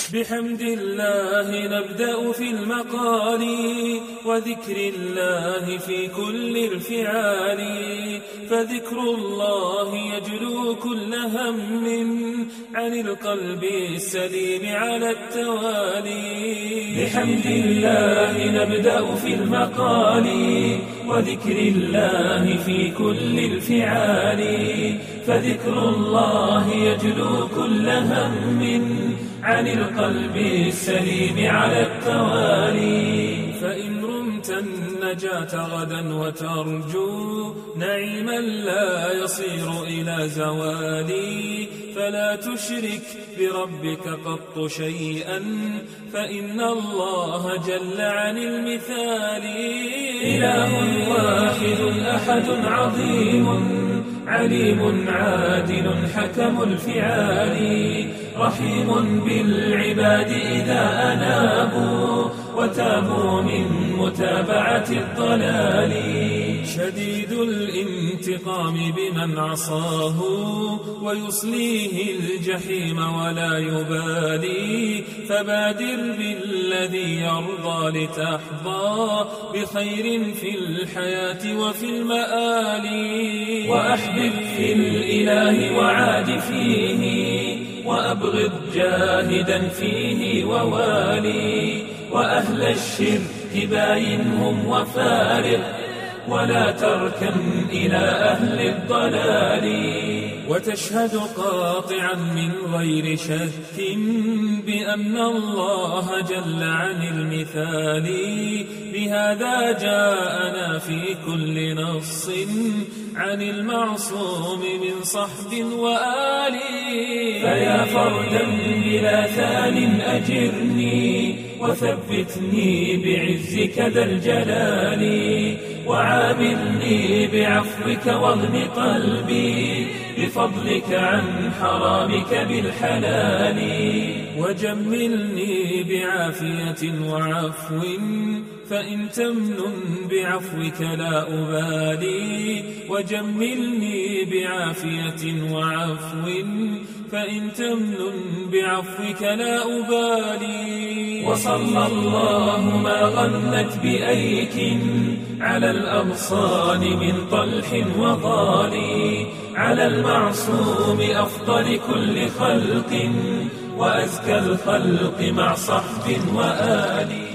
بحمد الله نبدأ في المقال وذكر الله في كل الفعال، فذكر الله يجلو كل هم عن القلب السليم على التوالي. بحمد الله نبدأ في المقال وذكر الله في كل الفعال، فذكر الله يجلو كل هم عن القلب السليم على التوالي. فإن رمت النجاة غدا وترجو نعيما لا يصير إلى زوالي، فلا تشرك بربك قط شيئا، فإن الله جل عن المثال. إله واحد أحد عظيم عليم عادل حكم الفعال، رحيم بالعباد إذا أنابوا وتابوا من متابعة الضلال، شديد الانتقام بمن عصاه ويصليه الجحيم ولا يبالي، فبادر بالذي يرضى لتحظى بخير في الحياة وفي المآل. وأحبب في الإله وعاد فيه وأبغض جاهدا فيه ووالي، وأهل الشرك باينهم وفارق ولا تركن إلى أهل الضلال. وتشهد قاطعا من غير شك بأن الله جل عن المثال، بهذا جاءنا في كل نص عن المعصوم من صحب وآل. فيا فردا بلا ثان أجرني وثبتني بعزك ذا الجلال، وعاملني بعفوك واغن قلبي بفضلك عن حرامك بالحلال، وجملني بعافية وعفو فإن تمنن بعفوك لا أبالي، وجملني بعافية وعفو فإن تمنن بعفوك لا أبالي. وصلى الله ما غنت بأيك على الأغصان من طلح وضالي، على المعصوم أفضل كل خلق وأزكى الخلق مع صحب وآل.